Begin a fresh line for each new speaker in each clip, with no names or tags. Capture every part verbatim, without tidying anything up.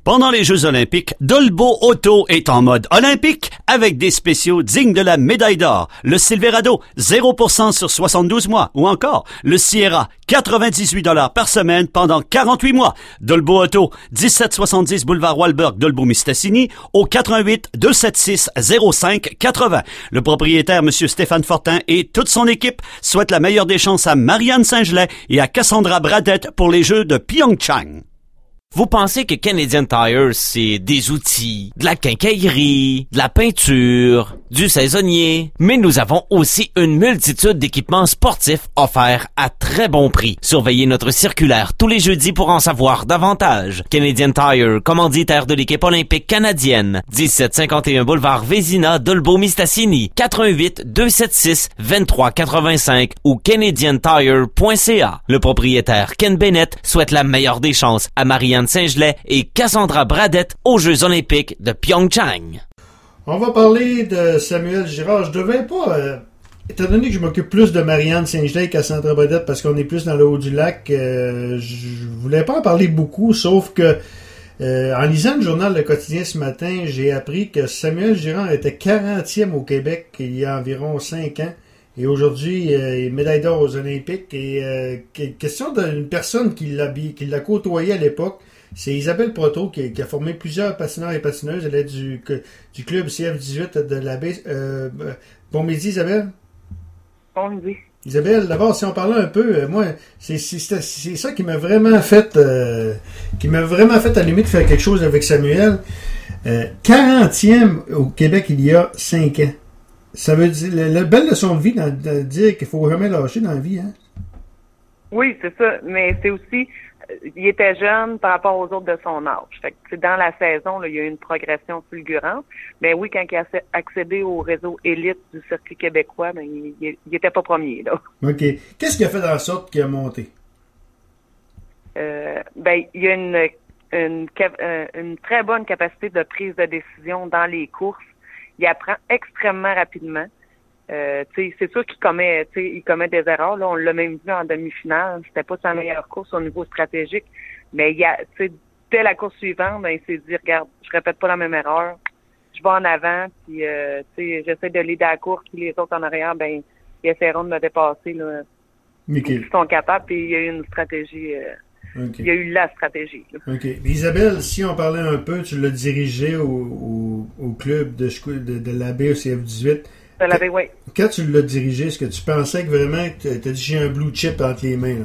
Pendant les Jeux olympiques, Dolbo Auto est en mode olympique avec des spéciaux dignes de la médaille d'or. Le Silverado, zéro pour cent sur soixante-douze mois. Ou encore, le Sierra, quatre-vingt-dix-huit dollars par semaine pendant quarante-huit mois. Dolbo Auto, dix-sept soixante-dix boulevard Walberg, Dolbeau-Mistassini, au quatre un huit, deux sept six, zéro cinq quatre-vingts. Le propriétaire, M. Stéphane Fortin, et toute son équipe souhaitent la meilleure des chances à Marianne Saint-Gelais et à Cassandra Bradette pour les Jeux de Pyeongchang.
Vous pensez que Canadian Tire, c'est des outils, de la quincaillerie, de la peinture, du saisonnier, mais nous avons aussi une multitude d'équipements sportifs offerts à très bon prix. Surveillez notre circulaire tous les jeudis pour en savoir davantage. Canadian Tire, commanditaire de l'équipe olympique canadienne, dix-sept cinquante et un boulevard Vézina, Dolbeau-Mistassini, quatre un huit, deux sept six, deux trois huit cinq ou canadian tire point c a. Le propriétaire Ken Bennett souhaite la meilleure des chances à Marianne Saint-Gelais et Cassandra Bradette aux Jeux olympiques de Pyeongchang.
On va parler de Samuel Girard. Je devais pas, euh, étant donné que je m'occupe plus de Marianne Saint-Gelais et Cassandra Bradette parce qu'on est plus dans le haut du lac, euh, je voulais pas en parler beaucoup, sauf que euh, en lisant le journal Le Quotidien ce matin, j'ai appris que Samuel Girard était quarantième au Québec il y a environ cinq ans. Et aujourd'hui, euh, il est médaille d'or aux Olympiques. Et euh, question d'une personne qui l'a, qui l'a côtoyé à l'époque, c'est Isabelle Proto qui, qui a formé plusieurs patineurs et patineuses. Elle est du, du club C F dix-huit de la baie. Euh, bon midi, Isabelle.
Bon midi.
Isabelle, d'abord, si on parlait un peu, euh, moi, c'est, c'est, c'est, c'est ça qui m'a vraiment fait, euh, qui m'a vraiment fait allumer de faire quelque chose avec Samuel. Euh, quarantième au Québec il y a cinq ans. Ça veut dire, la, la belle leçon de vie, dans, de dire qu'il faut jamais lâcher dans la vie, hein?
Oui, c'est ça. Mais c'est aussi, il était jeune par rapport aux autres de son âge. Fait que dans la saison, là, il y a eu une progression fulgurante. Mais oui, quand il a accédé au réseau élite du circuit québécois, ben, il, il, il était pas premier, là.
OK. Qu'est-ce qui a fait en sorte qu'il a monté?
Euh, ben, il y a une, une, une très bonne capacité de prise de décision dans les courses. Il apprend extrêmement rapidement. Euh, c'est sûr qu'il commet, il commet des erreurs. Là, on l'a même vu en demi-finale. C'était pas sa meilleure course au niveau stratégique, mais il y a, dès la course suivante, ben, il s'est dit, regarde, je répète pas la même erreur. Je vais en avant, puis euh, j'essaie de leader la course, puis les autres en arrière, ben, ils essaieront de me dépasser là.
Okay.
Ils sont capables, puis il y a eu une stratégie. Euh,
Okay.
Il y a eu la stratégie. Là.
OK. Mais Isabelle, si on parlait un peu, tu l'as dirigé au, au, au club de, de, de la baie au C F dix-huit.
De la baie, oui.
Quand tu l'as dirigé, est-ce que tu pensais que vraiment tu as dit j'ai un blue chip entre les mains? Là?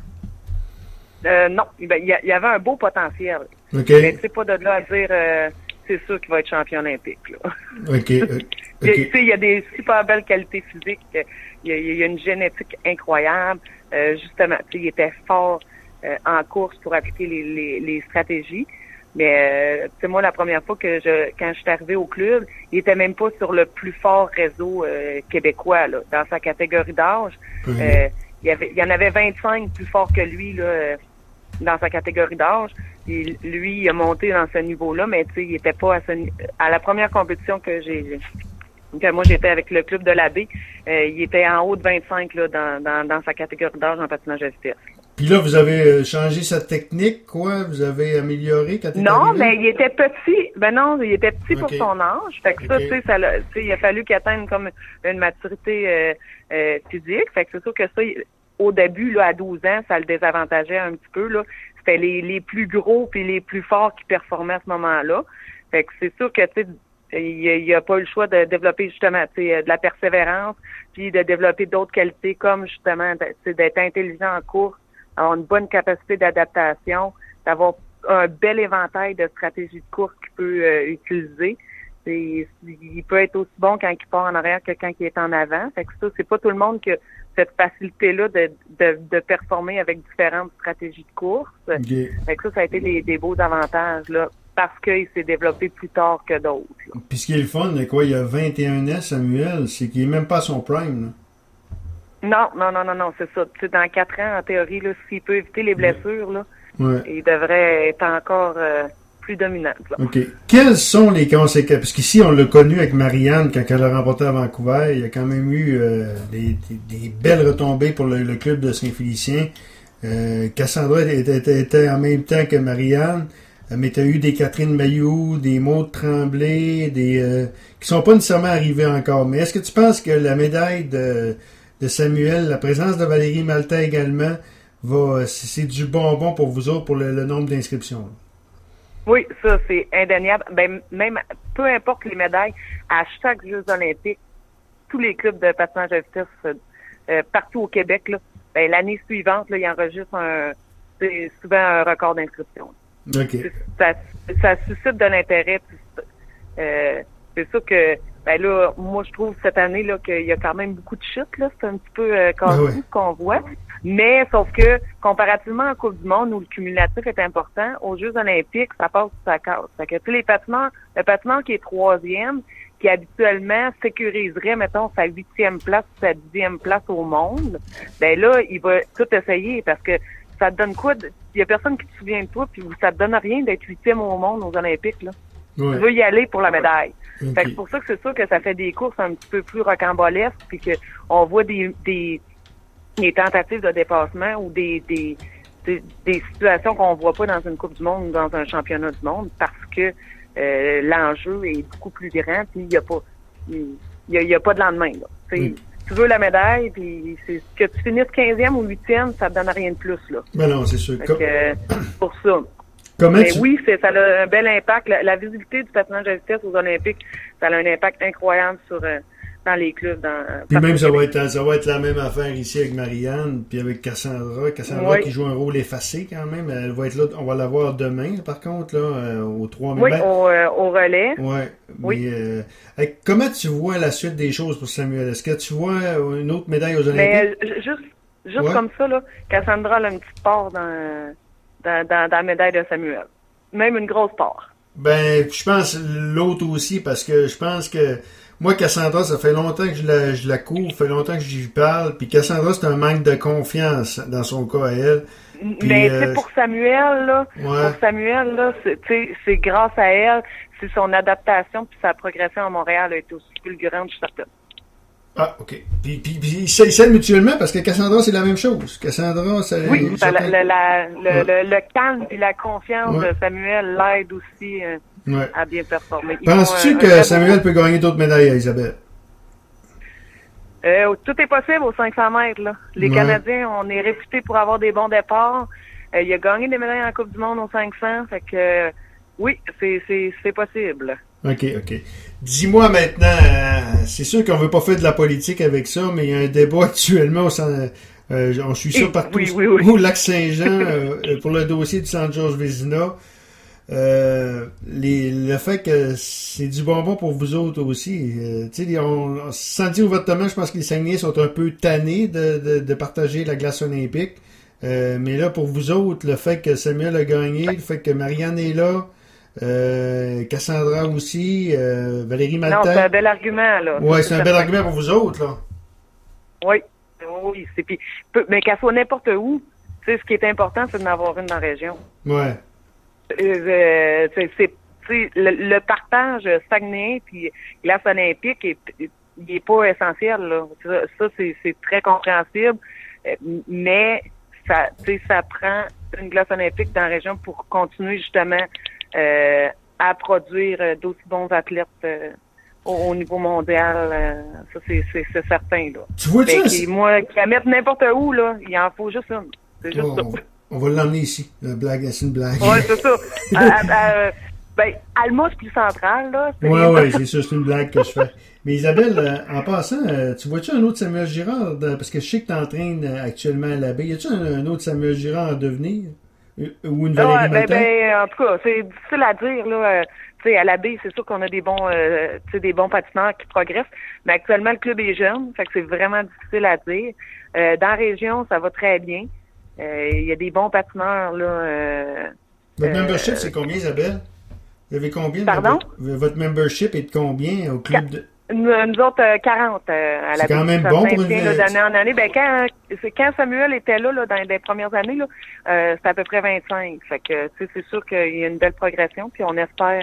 Euh, non. Ben, il y, y avait un beau potentiel.
OK.
Mais c'est pas de là à dire euh, c'est sûr qu'il va être champion olympique. Là.
OK. okay.
Il, il y a des super belles qualités physiques. Il y a, il y a une génétique incroyable. Euh, justement, il était fort Euh, en course pour appliquer les, les, les stratégies. Mais c'est euh, moi la première fois que je quand je suis arrivée au club, il était même pas sur le plus fort réseau euh, québécois là, dans sa catégorie d'âge. Mm-hmm. Euh, il y avait il y en avait vingt-cinq plus forts que lui là euh, dans sa catégorie d'âge. Et lui, il a monté dans ce niveau-là, mais tu sais, il était pas à ce à la première compétition que j'ai que moi j'étais avec le club de la baie, euh, il était en haut de vingt-cinq là dans dans, dans sa catégorie d'âge en patinage à vitesse.
Puis là, vous avez changé sa technique, quoi? Vous avez amélioré quand il est
Non,
arrivé?
mais il était petit. Ben non, il était petit
okay.
pour son âge. Fait que okay. ça, tu sais, ça, tu sais, il a fallu qu'il atteigne comme une maturité euh, euh, physique. Fait que c'est sûr que ça, au début, là, à douze ans, ça le désavantageait un petit peu, là. C'était les, les plus gros puis les plus forts qui performaient à ce moment-là. Fait que c'est sûr que, tu sais, il n'a a pas eu le choix de développer justement de la persévérance, puis de développer d'autres qualités comme justement d'être intelligent en course, avoir une bonne capacité d'adaptation, d'avoir un bel éventail de stratégies de course qu'il peut euh, utiliser. C'est, il peut être aussi bon quand il part en arrière que quand il est en avant. Fait que ça, c'est pas tout le monde qui a cette facilité-là de, de, de performer avec différentes stratégies de course. Okay. Fait que ça, ça a été des, des beaux avantages, là, parce qu'il s'est développé plus tard que d'autres. Là.
Puis ce qui est le fun, quoi, il y a vingt et un ans, Samuel, c'est qu'il n'est même pas à son prime, là.
Non, non, non, non, non, c'est ça. Tu sais, dans quatre ans, en théorie, là, s'il peut éviter les blessures, là, ouais. il devrait être encore euh, plus dominant. Là.
OK. Quelles sont les conséquences? Parce qu'ici, on l'a connu avec Marianne quand elle a remporté à Vancouver. Il y a quand même eu euh, des, des, des belles retombées pour le, le club de Saint-Félicien. Euh, Cassandra était, était, était en même temps que Marianne. mais tu as eu des Catherine Mayou, des Maud Tremblay, des euh, qui sont pas nécessairement arrivés encore. Mais est-ce que tu penses que la médaille de, de Samuel, la présence de Valérie Maltais également, va c'est du bonbon pour vous autres pour le, le nombre d'inscriptions?
Oui, ça, c'est indéniable. Ben, même, peu importe les médailles, à chaque Jeux olympiques, tous les clubs de patinage à vitesse euh, partout au Québec, là, ben, l'année suivante, là, ils enregistrent un, c'est souvent un record d'inscription.
Okay.
Ça, ça suscite de l'intérêt. Euh, c'est sûr que, ben là, moi, je trouve cette année là qu'il y a quand même beaucoup de chutes, là. C'est un petit peu euh, casse-cou, ben ouais. Ce qu'on voit. Mais, sauf que, comparativement à Coupe du Monde, où le cumulatif est important, aux Jeux olympiques, ça passe, ça casse. Fait que, tous les patineurs, le patineur qui est troisième, qui habituellement sécuriserait, mettons, sa huitième place ou sa dixième place au monde, ben là, il va tout essayer parce que ça te donne quoi? Il y a personne qui te souvient de toi, puis ça te donne rien d'être huitième au monde aux Olympiques, là. Ouais. Tu veux y aller pour la médaille. Okay. Fait que c'est pour ça que c'est sûr que ça fait des courses un petit peu plus rocambolesques, puis que on voit des, des, des tentatives de dépassement ou des, des, des, des situations qu'on voit pas dans une Coupe du Monde ou dans un championnat du monde parce que euh, l'enjeu est beaucoup plus grand, puis il y a pas, il y a, il y a pas de lendemain, là. Mm. Tu veux la médaille, puis c'est que tu finisses quinzième ou huitième, ça te donne rien de plus, là.
Ben non, c'est sûr.
Comme... Euh, pour ça.
Comment
Mais
tu...
oui, c'est, ça a un bel impact. La, la visibilité du patinage à vitesse aux Olympiques, ça a un impact incroyable sur euh, dans les clubs. Dans,
puis même, ça va, être, ça va être la même affaire ici avec Marianne, puis avec Cassandra. Cassandra oui. qui joue un rôle effacé quand même. Elle va être là, on va la voir demain, par contre, là, euh, au trois mai.
Oui, ben, au, euh, au relais.
Ouais,
oui.
Mais euh, comment tu vois la suite des choses pour Samuel? Est-ce que tu vois une autre médaille aux Olympiques?
Mais juste, juste ouais. comme ça, là, Cassandra a une petite part dans, dans, dans, dans la médaille de Samuel. Même une grosse part.
Ben, je pense l'autre aussi, parce que je pense que moi, Cassandra, ça fait longtemps que je la, je la couvre, ça fait longtemps que j'y parle, puis Cassandra, c'est un manque de confiance dans son cas à elle. Puis,
mais
euh,
c'est pour Samuel, là, ouais. pour Samuel, là, c'est, c'est grâce à elle, c'est son adaptation puis sa progression à Montréal a été aussi fulgurante, je suis certaine.
Ah, OK. Puis, puis, puis ils s'aident mutuellement parce que Cassandra, c'est la même chose. Cassandra, ça...
Oui, ça, la, la, la, le, ouais. le, le calme et la confiance ouais. de Samuel l'aide aussi euh, ouais. à bien performer.
Penses-tu un, que un Samuel peut gagner d'autres médailles à Isabelle?
Euh, tout est possible aux cinq cents mètres, là. Les ouais. Canadiens, on est réputés pour avoir des bons départs. Euh, il a gagné des médailles en Coupe du Monde aux cinq cents, fait que euh, oui, c'est, c'est, c'est possible.
OK, OK. Dis-moi maintenant, euh, c'est sûr qu'on veut pas faire de la politique avec ça, mais il y a un débat actuellement au centre, euh, on suit ça partout
oui, oui, oui.
au Lac-Saint-Jean euh, pour le dossier du Centre Georges Vézina. Euh, les, le fait que c'est du bonbon pour vous autres aussi. Euh, tu sais, on, on, sans dire ouvertement, je pense que les Saguenayens sont un peu tannés de, de, de partager la glace olympique. Euh, mais là, pour vous autres, le fait que Samuel a gagné, le fait que Marianne est là, Euh, Cassandra aussi, euh, Valérie Maltais.
Non, c'est un bel argument, là.
Oui, c'est, c'est un bel argument pour vous autres, là.
Oui, oui, c'est puis, mais qu'elle soit n'importe où, tu sais, ce qui est important, c'est d'en avoir une dans la région.
Ouais.
Euh, c'est, c'est, c'est le, le partage stagné puis glace olympique, est, il est pas essentiel, là. Ça, ça c'est, c'est très compréhensible, mais ça, tu sais, ça prend une glace olympique dans la région pour continuer justement Euh, à produire euh, d'aussi bons athlètes euh, au, au niveau mondial. Euh, ça, c'est, c'est, c'est certain, là.
Tu vois,
tu sais? Moi, qui la mettre n'importe où, là, il en faut juste une. C'est juste
oh,
ça.
On va l'emmener ici. La blague, c'est une blague.
Oui, c'est ça. à, à, à, ben, Alma, c'est plus central, là.
Oui, oui, c'est ça, c'est une blague que je fais. Mais Isabelle, euh, en passant, euh, tu vois-tu un autre Samuel Girard? Dans, parce que je sais que tu entraînes actuellement à l'abbé. Y a-tu un, un autre Samuel Girard à devenir? Ou une Valérie
ah, ben,
Maltais?
ben, en tout cas, c'est difficile à dire, là. Euh, tu sais, à la baie, c'est sûr qu'on a des bons, euh, tu sais, des bons patineurs qui progressent. Mais actuellement, le club est jeune, fait que c'est vraiment difficile à dire. Euh, dans la région, ça va très bien. Il euh, y a des bons patineurs, là. Euh,
votre
euh,
membership, c'est combien, Isabelle? Vous avez combien?
Pardon?
Votre, votre membership est de combien au club de...
Nous, nous autres, euh, quarante euh, à la
C'est quand même bon pour une...
d'année en année. Ben, quand, c'est quand Samuel était là, là dans les premières années, là, euh, c'était à peu près vingt-cinq. Fait que, tu sais, c'est sûr qu'il y a une belle progression, puis on espère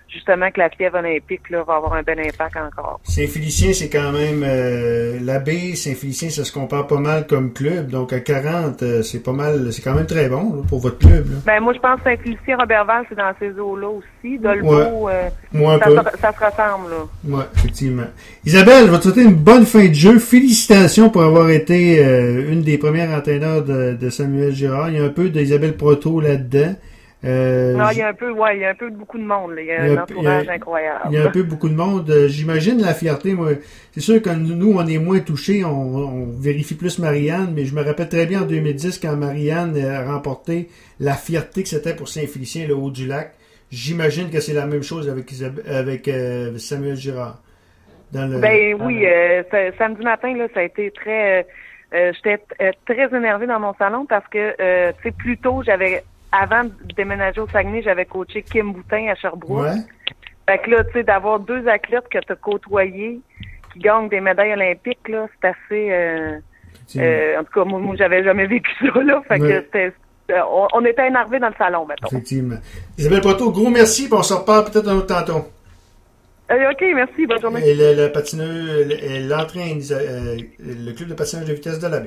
justement que la fièvre olympique là, va avoir un bel impact encore.
Saint-Félicien, c'est quand même euh, l'abbé. Saint-Félicien, ça se compare pas mal comme club. Donc à quarante, euh, c'est pas mal, c'est quand même très bon là, pour votre club. Là.
Ben moi je pense que Saint-Félicien, Robertval, c'est dans ces eaux-là aussi. Dolbeau,
ouais.
euh,
Moi, un
ça,
peu.
Se, ça se ressemble là.
Oui, effectivement. Isabelle, je vais te souhaiter une bonne fin de jeu. Félicitations pour avoir été euh, une des premières entraîneurs de, de Samuel Girard. Il y a un peu d'Isabelle Proto là-dedans. Euh,
non, il y a un peu, ouais, il y a un peu de beaucoup de monde. Là. Il y a, il y a un entourage il y a, incroyable.
Il y a un peu beaucoup de monde. Euh, j'imagine la fierté. Moi, c'est sûr que nous, on est moins touchés. On, on vérifie plus Marianne, mais je me rappelle très bien en deux mille dix quand Marianne a remporté la fierté que c'était pour Saint-Félicien, le haut du lac. J'imagine que c'est la même chose avec, avec euh, Samuel Girard. Dans le,
ben oui, euh, samedi matin, là, ça a été très... Euh, j'étais euh, très énervée dans mon salon parce que, euh, tu sais, plus tôt, j'avais... Avant de déménager au Saguenay, j'avais coaché Kim Boutin à Sherbrooke.
Ouais.
Fait que là, tu sais, d'avoir deux athlètes que tu as côtoyés qui gagnent des médailles olympiques, là, c'est assez... Euh, euh, en tout cas, moi, moi j'avais jamais vécu ça, là. Fait ouais. que c'était... On, on était énervés dans le salon, mettons.
Effectivement. Isabelle Proto, gros merci, puis on se reparle peut-être un autre tantôt.
Euh, OK, merci, bonne journée.
Et le, le patineur, l'entraîne, euh, le club de patinage de vitesse de l'abbé.